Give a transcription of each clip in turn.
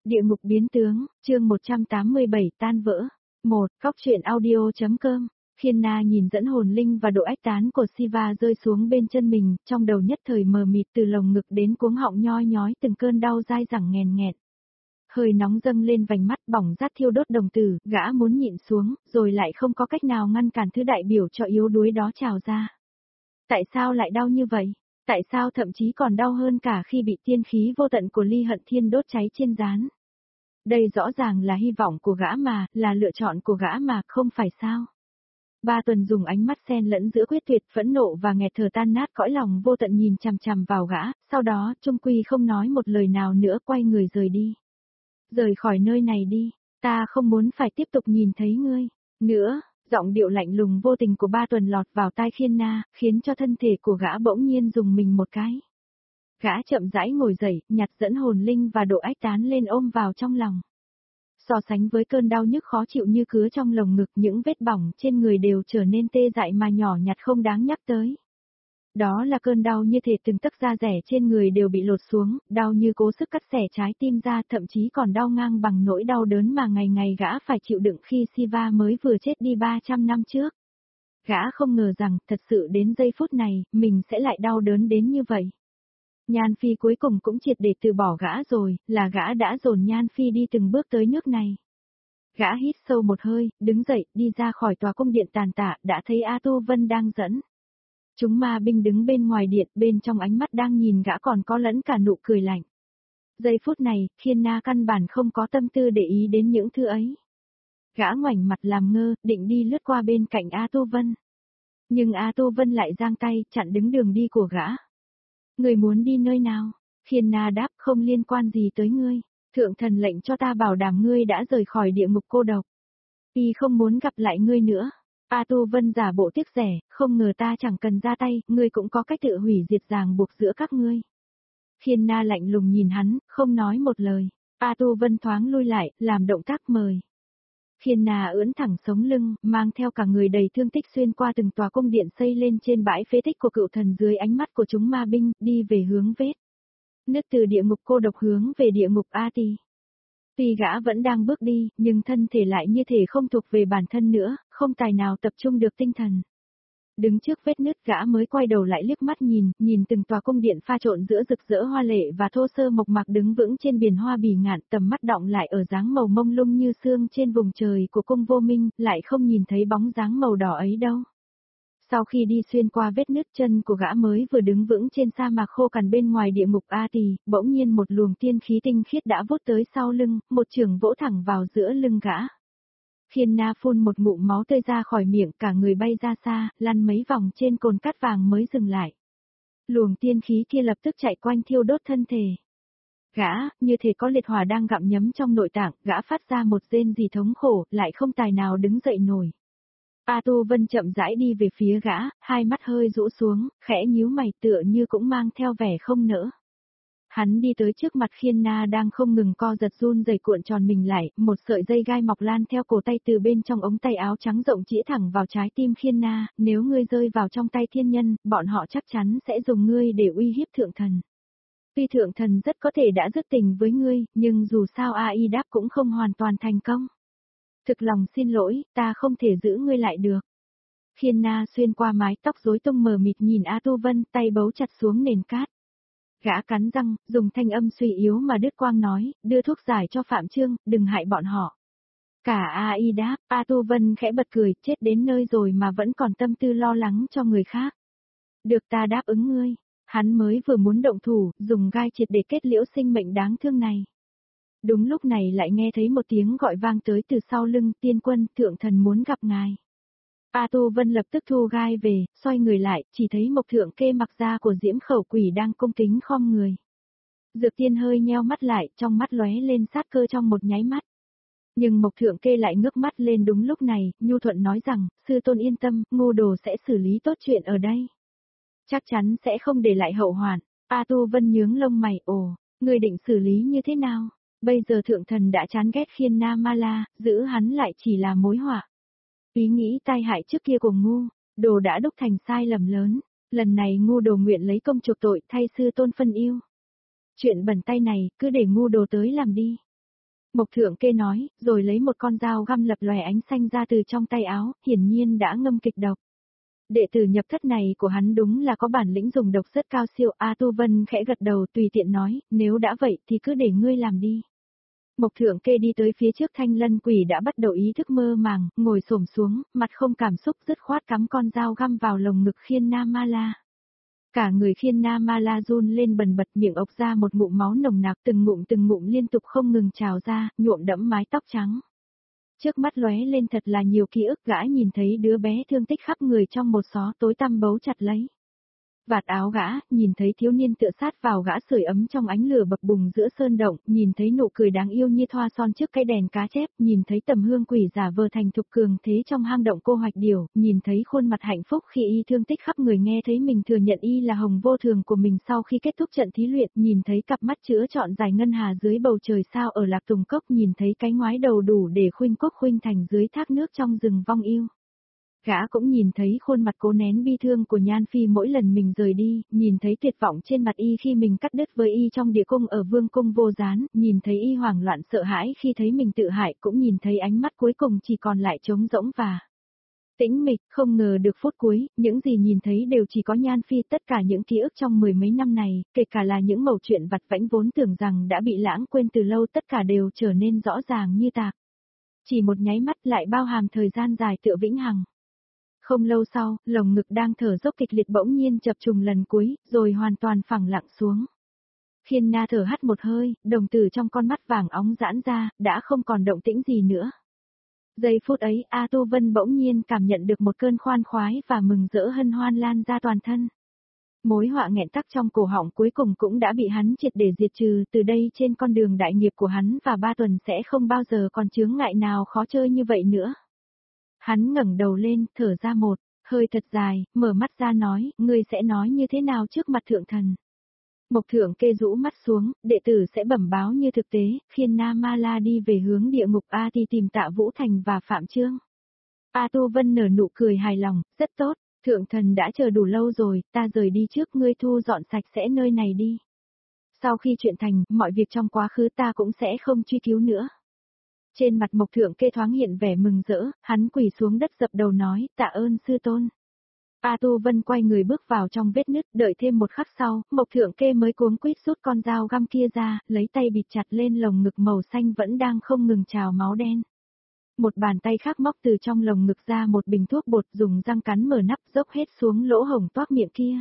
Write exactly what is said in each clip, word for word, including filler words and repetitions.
Địa ngục biến tướng, chương một trăm tám mươi bảy tan vỡ. một. Cóc truyện audio.com. Khiên Na nhìn dẫn hồn linh và độ ách tán của Siva rơi xuống bên chân mình, trong đầu nhất thời mờ mịt từ lồng ngực đến cuống họng nhoi nhói từng cơn đau dai dẳng nghèn nghẹt. Hơi nóng dâng lên vành mắt bỏng rát thiêu đốt đồng tử, gã muốn nhịn xuống, rồi lại không có cách nào ngăn cản thứ đại biểu cho yếu đuối đó trào ra. Tại sao lại đau như vậy? Tại sao thậm chí còn đau hơn cả khi bị tiên khí vô tận của Ly Hận Thiên đốt cháy trên rán? Đây rõ ràng là hy vọng của gã mà, là lựa chọn của gã mà, không phải sao? Ba Tuần dùng ánh mắt xen lẫn giữa quyết tuyệt, phẫn nộ và nghẹt thở tan nát cõi lòng vô tận nhìn chằm chằm vào gã, sau đó, trung quy không nói một lời nào nữa, quay người rời đi. Rời khỏi nơi này đi, ta không muốn phải tiếp tục nhìn thấy ngươi nữa. Giọng điệu lạnh lùng vô tình của Ba Tuần lọt vào tai Khiên Na, khiến cho thân thể của gã bỗng nhiên rùng mình một cái. Gã chậm rãi ngồi dậy, nhặt dẫn hồn linh và độ ách tán lên ôm vào trong lòng. So sánh với cơn đau nhức khó chịu như cứa trong lồng ngực, những vết bỏng trên người đều trở nên tê dại mà nhỏ nhặt không đáng nhắc tới. Đó là cơn đau như thể từng tấc da rẻ trên người đều bị lột xuống, đau như cố sức cắt xẻ trái tim ra, thậm chí còn đau ngang bằng nỗi đau đớn mà ngày ngày gã phải chịu đựng khi Siva mới vừa chết đi ba trăm năm trước. Gã không ngờ rằng, thật sự đến giây phút này, mình sẽ lại đau đớn đến như vậy. Nhan Phi cuối cùng cũng triệt để từ bỏ gã rồi, là gã đã dồn Nhan Phi đi từng bước tới nước này. Gã hít sâu một hơi, đứng dậy, đi ra khỏi tòa cung điện tàn tạ, đã thấy A Tu Vân đang dẫn. Chúng ma binh đứng bên ngoài điện, bên trong ánh mắt đang nhìn gã còn có lẫn cả nụ cười lạnh. Giây phút này, Khiên Na căn bản không có tâm tư để ý đến những thứ ấy. Gã ngoảnh mặt làm ngơ, định đi lướt qua bên cạnh A Tu Vân. Nhưng A Tu Vân lại giang tay, chặn đứng đường đi của gã. Người muốn đi nơi nào? Khiên Na đáp, không liên quan gì tới ngươi. Thượng thần lệnh cho ta bảo đảm ngươi đã rời khỏi địa ngục cô độc. Y không muốn gặp lại ngươi nữa. A Tu Vân giả bộ tiếc rẻ, không ngờ ta chẳng cần ra tay, ngươi cũng có cách tự hủy diệt ràng buộc giữa các ngươi. Khiên Na lạnh lùng nhìn hắn, không nói một lời. A Tu Vân thoáng lui lại, làm động tác mời. Khiên Na ưỡn thẳng sống lưng, mang theo cả người đầy thương tích xuyên qua từng tòa cung điện xây lên trên bãi phế tích của cựu thần dưới ánh mắt của chúng ma binh, đi về hướng vết nứt từ địa ngục cô độc hướng về địa ngục A Tỳ. Tuy gã vẫn đang bước đi, nhưng thân thể lại như thể không thuộc về bản thân nữa, không tài nào tập trung được tinh thần. Đứng trước vết nứt, gã mới quay đầu lại liếc mắt nhìn, nhìn từng tòa cung điện pha trộn giữa rực rỡ hoa lệ và thô sơ mộc mạc đứng vững trên biển hoa bỉ ngạn, tầm mắt đọng lại ở dáng màu mông lung như sương trên vùng trời của cung vô minh, lại không nhìn thấy bóng dáng màu đỏ ấy đâu. Sau khi đi xuyên qua vết nứt, chân của gã mới vừa đứng vững trên sa mạc khô cằn bên ngoài địa ngục A Tỳ, bỗng nhiên một luồng tiên khí tinh khiết đã vút tới sau lưng, một chưởng vỗ thẳng vào giữa lưng gã. Khiên Na phun một ngụm máu tươi ra khỏi miệng, cả người bay ra xa, lăn mấy vòng trên cồn cát vàng mới dừng lại. Luồng tiên khí kia lập tức chạy quanh thiêu đốt thân thể. Gã, như thể có liệt hỏa đang gặm nhấm trong nội tạng, gã phát ra một rên rỉ thống khổ, lại không tài nào đứng dậy nổi. A Tu Vân chậm rãi đi về phía gã, hai mắt hơi rũ xuống, khẽ nhíu mày tựa như cũng mang theo vẻ không nỡ. Hắn đi tới trước mặt Khiên Na đang không ngừng co giật run rẩy cuộn tròn mình lại, một sợi dây gai mọc lan theo cổ tay từ bên trong ống tay áo trắng rộng chĩa thẳng vào trái tim Khiên Na, nếu ngươi rơi vào trong tay thiên nhân, bọn họ chắc chắn sẽ dùng ngươi để uy hiếp thượng thần. Tuy thượng thần rất có thể đã dứt tình với ngươi, nhưng dù sao A I đáp cũng không hoàn toàn thành công. Thực lòng xin lỗi, ta không thể giữ ngươi lại được. Khiên Na xuyên qua mái tóc rối tung mờ mịt nhìn A Tu Vân, tay bấu chặt xuống nền cát. Gã cắn răng, dùng thanh âm suy yếu mà đứt quang nói, đưa thuốc giải cho Phạm Trương, đừng hại bọn họ. Cả A I đáp, A Tu Vân khẽ bật cười, chết đến nơi rồi mà vẫn còn tâm tư lo lắng cho người khác. Được, ta đáp ứng ngươi. Hắn mới vừa muốn động thủ, dùng gai triệt để kết liễu sinh mệnh đáng thương này. Đúng lúc này lại nghe thấy một tiếng gọi vang tới từ sau lưng, tiên quân, thượng thần muốn gặp ngài. A Tu Vân lập tức thu gai về, xoay người lại, chỉ thấy Mộc Thượng Kê mặc da của Diễm Khẩu Quỷ đang cung kính khom người. Dược Tiên hơi nheo mắt lại, trong mắt lóe lên sát cơ trong một nháy mắt. Nhưng Mộc Thượng Kê lại ngước mắt lên đúng lúc này, nhu thuận nói rằng, sư tôn yên tâm, Ngô Đồ sẽ xử lý tốt chuyện ở đây. Chắc chắn sẽ không để lại hậu hoạn. A Tu Vân nhướng lông mày, ồ, người định xử lý như thế nào? Bây giờ thượng thần đã chán ghét Khiên Na Ma La, giữ hắn lại chỉ là mối họa. Ý nghĩ tai hại trước kia của Ngu Đồ đã đúc thành sai lầm lớn, lần này Ngu Đồ nguyện lấy công chuộc tội thay sư tôn phân yêu. Chuyện bẩn tay này, cứ để Ngu Đồ tới làm đi. Mộc Thượng Kê nói, rồi lấy một con dao găm lập lòe ánh xanh ra từ trong tay áo, hiển nhiên đã ngâm kịch độc. Đệ tử nhập thất này của hắn đúng là có bản lĩnh dùng độc rất cao siêu. A Tu Vân khẽ gật đầu tùy tiện nói, nếu đã vậy thì cứ để ngươi làm đi. Mộc Thượng Kê đi tới phía trước Thanh Lân Quỷ đã bắt đầu ý thức mơ màng, ngồi xổm xuống, mặt không cảm xúc dứt khoát cắm con dao găm vào lồng ngực Khiên Na Ma La. Cả người Khiên Na Ma La run lên bần bật, miệng ộc ra một ngụm máu nồng nặc, từng ngụm từng ngụm liên tục không ngừng trào ra, nhuộm đẫm mái tóc trắng. Trước mắt lóe lên thật là nhiều ký ức, gã nhìn thấy đứa bé thương tích khắp người trong một xó tối tăm bấu chặt lấy vạt áo gã, nhìn thấy thiếu niên tựa sát vào gã sưởi ấm trong ánh lửa bập bùng giữa sơn động, nhìn thấy nụ cười đáng yêu như thoa son trước cái đèn cá chép, nhìn thấy tầm hương quỷ giả vờ thành thục cường thế trong hang động cô hoạch điểu, nhìn thấy khuôn mặt hạnh phúc khi y thương tích khắp người, nghe thấy mình thừa nhận y là hồng vô thường của mình sau khi kết thúc trận thí luyện, nhìn thấy cặp mắt chữa trọn dài ngân hà dưới bầu trời sao ở Lạc Tùng Cốc, nhìn thấy cái ngoái đầu đủ để khuynh quốc khuynh thành dưới thác nước trong rừng vong yêu. Gã cũng nhìn thấy khuôn mặt cố nén bi thương của Nhan Phi mỗi lần mình rời đi, nhìn thấy tuyệt vọng trên mặt y khi mình cắt đứt với y trong địa cung ở Vương cung Vô Gián, nhìn thấy y hoảng loạn sợ hãi khi thấy mình tự hại, cũng nhìn thấy ánh mắt cuối cùng chỉ còn lại trống rỗng và tĩnh mịch. Không ngờ được phút cuối, những gì nhìn thấy đều chỉ có Nhan Phi, tất cả những ký ức trong mười mấy năm này, kể cả là những mẩu chuyện vặt vãnh vốn tưởng rằng đã bị lãng quên từ lâu, tất cả đều trở nên rõ ràng như tạc. Chỉ một nháy mắt lại bao hàm thời gian dài tựa vĩnh hằng. Không lâu sau, lồng ngực đang thở dốc kịch liệt bỗng nhiên chập trùng lần cuối, rồi hoàn toàn phẳng lặng xuống. Khiên Na thở hắt một hơi, đồng tử trong con mắt vàng óng giãn ra, đã không còn động tĩnh gì nữa. Giây phút ấy, A Tu Vân bỗng nhiên cảm nhận được một cơn khoan khoái và mừng rỡ hân hoan lan ra toàn thân. Mối họa nghẹn tắc trong cổ họng cuối cùng cũng đã bị hắn triệt để diệt trừ, từ đây trên con đường đại nghiệp của hắn và Ba Tuần sẽ không bao giờ còn chướng ngại nào khó chơi như vậy nữa. Hắn ngẩng đầu lên, thở ra một hơi thật dài, mở mắt ra nói, ngươi sẽ nói như thế nào trước mặt thượng thần? Mộc Thượng Kê rũ mắt xuống, đệ tử sẽ bẩm báo như thực tế. Khiên Na Ma La đi về hướng địa ngục A thì tìm Tạ Vũ Thành và Phạm Trương. A Tu Vân nở nụ cười hài lòng, rất tốt, thượng thần đã chờ đủ lâu rồi, ta rời đi trước, ngươi thu dọn sạch sẽ nơi này đi. Sau khi chuyện thành, mọi việc trong quá khứ ta cũng sẽ không truy cứu nữa. Trên mặt Mộc Thượng Kê thoáng hiện vẻ mừng rỡ, hắn quỳ xuống đất dập đầu nói, tạ ơn sư tôn. A Tu Vân quay người bước vào trong vết nứt, đợi thêm một khắc sau, Mộc Thượng Kê mới cuống quýt rút con dao găm kia ra, lấy tay bịt chặt lên lồng ngực màu xanh vẫn đang không ngừng trào máu đen. Một bàn tay khác móc từ trong lồng ngực ra một bình thuốc bột, dùng răng cắn mở nắp dốc hết xuống lỗ hổng toác miệng kia.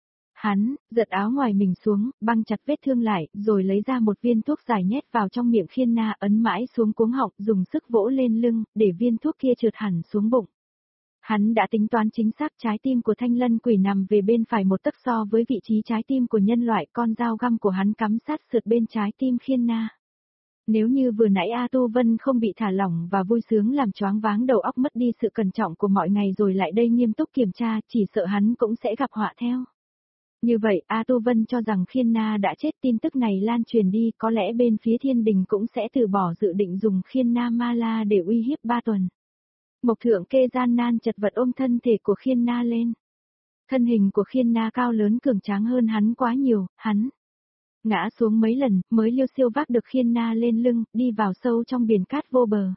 Hắn, giật áo ngoài mình xuống, băng chặt vết thương lại, rồi lấy ra một viên thuốc giải nhét vào trong miệng Khiên Na, ấn mãi xuống cuống họng, dùng sức vỗ lên lưng, để viên thuốc kia trượt hẳn xuống bụng. Hắn đã tính toán chính xác, trái tim của Thanh Lân Quỷ nằm về bên phải một tấc so với vị trí trái tim của nhân loại, con dao găm của hắn cắm sát sượt bên trái tim Khiên Na. Nếu như vừa nãy A Tu Vân không bị thả lỏng và vui sướng làm choáng váng đầu óc, mất đi sự cẩn trọng của mọi ngày rồi lại đây nghiêm túc kiểm tra, chỉ sợ hắn cũng sẽ gặp họa theo. Như vậy, A Tu Vân cho rằng Khiên Na đã chết, tin tức này lan truyền đi, có lẽ bên phía thiên đình cũng sẽ từ bỏ dự định dùng Khiên Na Ma La để uy hiếp Ba Tuần. Mộc Thượng Kê gian nan chật vật ôm thân thể của Khiên Na lên. Thân hình của Khiên Na cao lớn cường tráng hơn hắn quá nhiều, hắn ngã xuống mấy lần, mới liêu siêu vác được Khiên Na lên lưng, đi vào sâu trong biển cát vô bờ.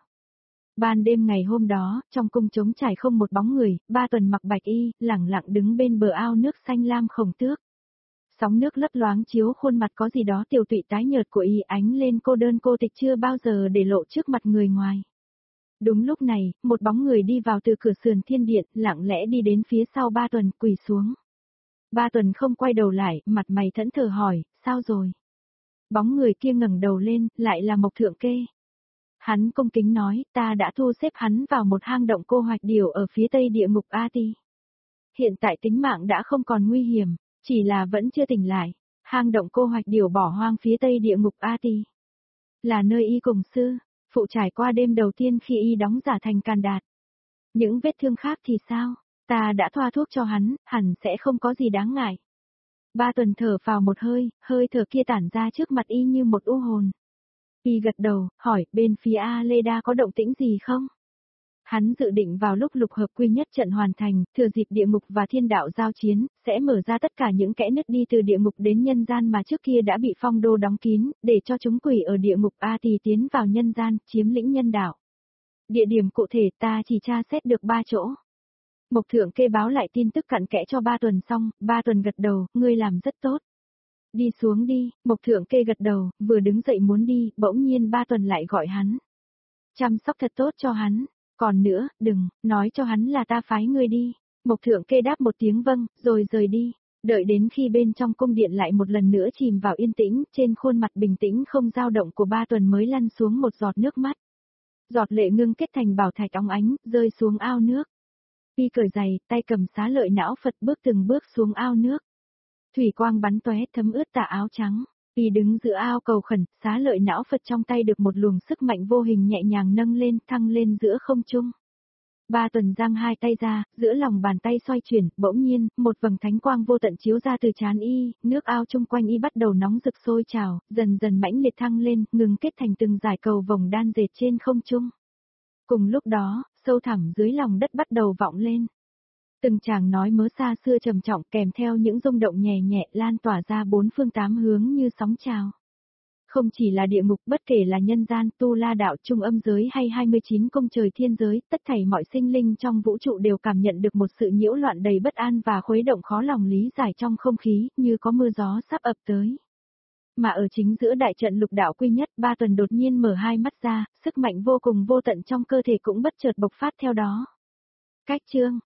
Ban đêm ngày hôm đó, trong cung trống trải không một bóng người, Ba Tuần mặc bạch y, lẳng lặng đứng bên bờ ao nước xanh lam Khổng Tước. Sóng nước lấp loáng chiếu khuôn mặt có gì đó tiều tụy tái nhợt của y, ánh lên cô đơn cô tịch chưa bao giờ để lộ trước mặt người ngoài. Đúng lúc này, một bóng người đi vào từ cửa sườn thiên điện, lặng lẽ đi đến phía sau Ba Tuần, quỳ xuống. Ba Tuần không quay đầu lại, mặt mày thẫn thờ hỏi, sao rồi? Bóng người kia ngẩng đầu lên, lại là Mộc Thượng Kê. Hắn cung kính nói, ta đã thu xếp hắn vào một hang động cô hoạch điểu ở phía tây địa ngục A Ti. Hiện tại tính mạng đã không còn nguy hiểm, chỉ là vẫn chưa tỉnh lại. Hang động cô hoạch điểu bỏ hoang phía tây địa ngục A Ti là nơi y cùng sư phụ trải qua đêm đầu tiên khi y đóng giả thành Càn Đạt. Những vết thương khác thì sao? Ta đã thoa thuốc cho hắn, hẳn sẽ không có gì đáng ngại. Ba Tuần thở phào một hơi, hơi thở kia tản ra trước mặt y như một u hồn. Y gật đầu, hỏi, bên phía A Lê Đa có động tĩnh gì không? Hắn dự định vào lúc lục hợp quy nhất trận hoàn thành, thừa dịp địa ngục và thiên đạo giao chiến, sẽ mở ra tất cả những kẽ nứt đi từ địa ngục đến nhân gian mà trước kia đã bị phong đô đóng kín, để cho chúng quỷ ở địa ngục A Tỳ tiến vào nhân gian, chiếm lĩnh nhân đạo. Địa điểm cụ thể ta chỉ tra xét được ba chỗ. Mộc Thượng Kê báo lại tin tức cặn kẽ cho Ba Tuần xong, Ba Tuần gật đầu, ngươi làm rất tốt. Đi xuống đi, Mộc Thượng Kê gật đầu, vừa đứng dậy muốn đi, bỗng nhiên Ba Tuần lại gọi hắn. Chăm sóc thật tốt cho hắn, còn nữa, đừng, nói cho hắn là ta phái ngươi đi. Mộc Thượng Kê đáp một tiếng vâng, rồi rời đi. Đợi đến khi bên trong cung điện lại một lần nữa chìm vào yên tĩnh, trên khuôn mặt bình tĩnh không dao động của Ba Tuần mới lăn xuống một giọt nước mắt. Giọt lệ ngưng kết thành bảo thạch óng ánh, rơi xuống ao nước. Y cởi giày, tay cầm xá lợi não Phật bước từng bước xuống ao nước. Thủy quang bắn tóe thấm ướt tà áo trắng. Y đứng giữa ao cầu khẩn, xá lợi não Phật trong tay được một luồng sức mạnh vô hình nhẹ nhàng nâng lên, thăng lên giữa không trung. Ba Tuần giang hai tay ra, giữa lòng bàn tay xoay chuyển, bỗng nhiên, một vầng thánh quang vô tận chiếu ra từ trán y, nước ao chung quanh y bắt đầu nóng rực sôi trào, dần dần mãnh liệt thăng lên, ngừng kết thành từng dải cầu vồng đan dệt trên không trung. Cùng lúc đó, sâu thẳm dưới lòng đất bắt đầu vọng lên. Từng chàng nói mớ xa xưa trầm trọng kèm theo những rung động nhẹ nhẹ lan tỏa ra bốn phương tám hướng như sóng trào. Không chỉ là địa ngục, bất kể là nhân gian, tu la đạo, trung âm giới hay hai mươi chín cung trời thiên giới, tất thảy mọi sinh linh trong vũ trụ đều cảm nhận được một sự nhiễu loạn đầy bất an và khuấy động khó lòng lý giải trong không khí, như có mưa gió sắp ập tới. Mà ở chính giữa đại trận lục đạo quy nhất, Ba Tuần đột nhiên mở hai mắt ra, sức mạnh vô cùng vô tận trong cơ thể cũng bất chợt bộc phát theo đó. Cách chương